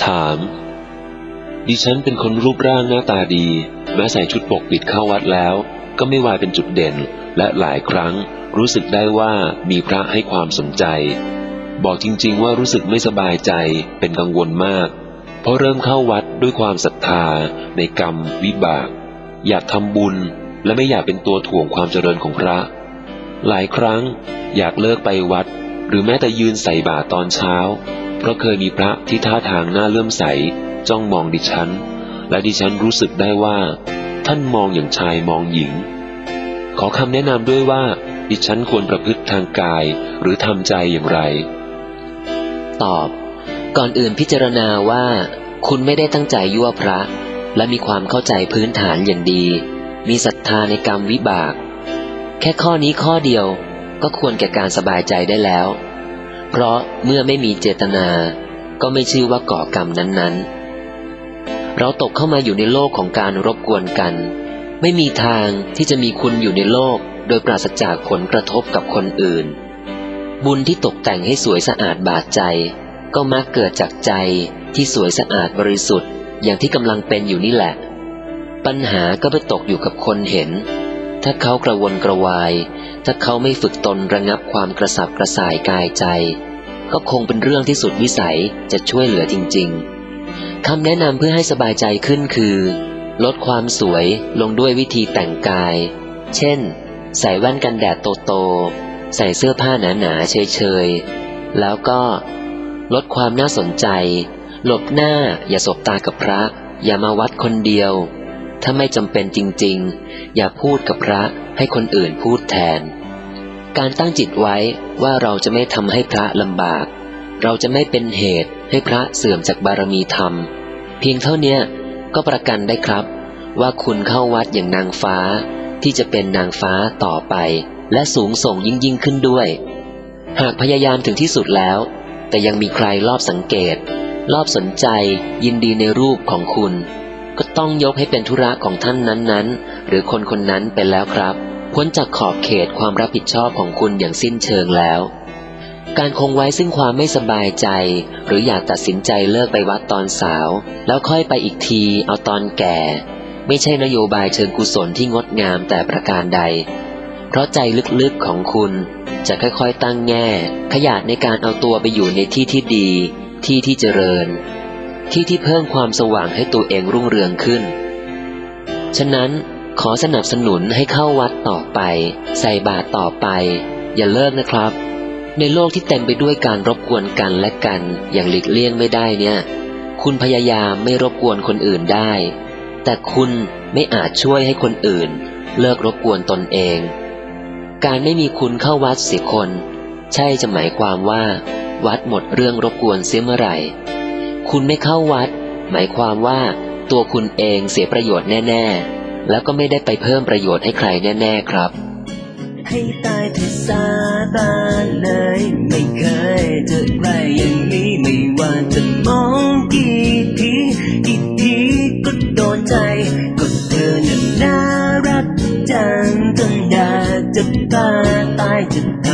ถามดิฉันเป็นคนรูปร่างหน้าตาดีแม้ใส่ชุดปกปิดเข้าวัดแล้วก็ไม่วายเป็นจุดเด่นและหลายครั้งรู้สึกได้ว่ามีพระให้ความสนใจบอกจริงๆว่ารู้สึกไม่สบายใจเป็นกังวลมากเพราะเริ่มเข้าวัดด้วยความศรัทธาในกรรมวิบากอยากทำบุญและไม่อยากเป็นตัวถ่วงความเจริญของพระหลายครั้งอยากเลิกไปวัดหรือแม้แต่ยืนใส่บาตรตอนเช้าเพราะเคยมีพระที่ท่าทางน่าเลื่อมใสจ้องมองดิฉันและดิฉันรู้สึกได้ว่าท่านมองอย่างชายมองหญิงขอคำแนะนำด้วยว่าดิฉันควรประพฤติทางกายหรือทำใจอย่างไรตอบก่อนอื่นพิจารณาว่าคุณไม่ได้ตั้งใจยั่วพระและมีความเข้าใจพื้นฐานอย่างดีมีศรัทธาในกรรมวิบากแค่ข้อนี้ข้อเดียวก็ควรแก่การสบายใจได้แล้วเพราะเมื่อไม่มีเจตนาก็ไม่ชื่อว่าก่อกรรมนั้นๆเราตกเข้ามาอยู่ในโลกของการรบกวนกันไม่มีทางที่จะมีคุณอยู่ในโลกโดยปราศจากผลกระทบกับคนอื่นบุญที่ตกแต่งให้สวยสะอาดบาดใจก็มักเกิดจากใจที่สวยสะอาดบริสุทธิ์อย่างที่กำลังเป็นอยู่นี่แหละปัญหาก็ไปตกอยู่กับคนเห็นถ้าเขากระวนกระวายถ้าเขาไม่ฝึกตนระงับความกระสับกระส่ายกายใจก็คงเป็นเรื่องที่สุดวิสัยจะช่วยเหลือจริงๆคำแนะนำเพื่อให้สบายใจขึ้นคือลดความสวยลงด้วยวิธีแต่งกายเช่นใส่แว่นกันแดดโตๆใส่เสื้อผ้าหนาๆเฉยๆแล้วก็ลดความน่าสนใจหลบหน้าอย่าสบตากับพระอย่ามาวัดคนเดียวถ้าไม่จำเป็นจริงๆอย่าพูดกับพระให้คนอื่นพูดแทนการตั้งจิตไว้ว่าเราจะไม่ทำให้พระลำบากเราจะไม่เป็นเหตุให้พระเสื่อมจากบารมีธรรมเพียงเท่านี้ก็ประกันได้ครับว่าคุณเข้าวัดอย่างนางฟ้าที่จะเป็นนางฟ้าต่อไปและสูงส่งยิ่งขึ้นด้วยหากพยายามถึงที่สุดแล้วแต่ยังมีใครลอบสังเกตลอบสนใจยินดีในรูปของคุณก็ต้องยกให้เป็นธุระของท่านนั้นๆหรือคนคนนั้นไปแล้วครับพ้นจากขอบเขตความรับผิดชอบของคุณอย่างสิ้นเชิงแล้วการคงไว้ซึ่งความไม่สบายใจหรืออยากตัดสินใจเลิกไปวัดตอนสาวแล้วค่อยไปอีกทีเอาตอนแก่ไม่ใช่นโยบายเชิงกุศลที่งดงามแต่ประการใดเพราะใจลึกๆของคุณจะค่อยๆตั้งแง่ขยาดในการเอาตัวไปอยู่ในที่ที่ดีที่เจริญที่เพิ่มความสว่างให้ตัวเองรุ่งเรืองขึ้นฉะนั้นขอสนับสนุนให้เข้าวัดต่อไปใส่บาตรต่อไปอย่าเลิกนะครับในโลกที่เต็มไปด้วยการรบกวนกันและกันอย่างหลีกเลี่ยงไม่ได้เนี่ยคุณพยายามไม่รบกวนคนอื่นได้แต่คุณไม่อาจช่วยให้คนอื่นเลิกรบกวนตนเองการไม่มีคุณเข้าวัดเสียคนใช่จะหมายความว่าวัดหมดเรื่องรบกวนเสียเมื่อไหร่คุณไม่เข้าวัดหมายความว่าตัวคุณเองเสียประโยชน์แน่ๆแล้วก็ไม่ได้ไปเพิ่มประโยชน์ให้ใครแน่ๆครับให้ตายที่ซาตานเลยไม่เคยเจอใครอย่างนี้ไม่ว่าจะมองกี่ทีก็โดนใจก็เธอน่ารักจังจนอยากจะตายจะ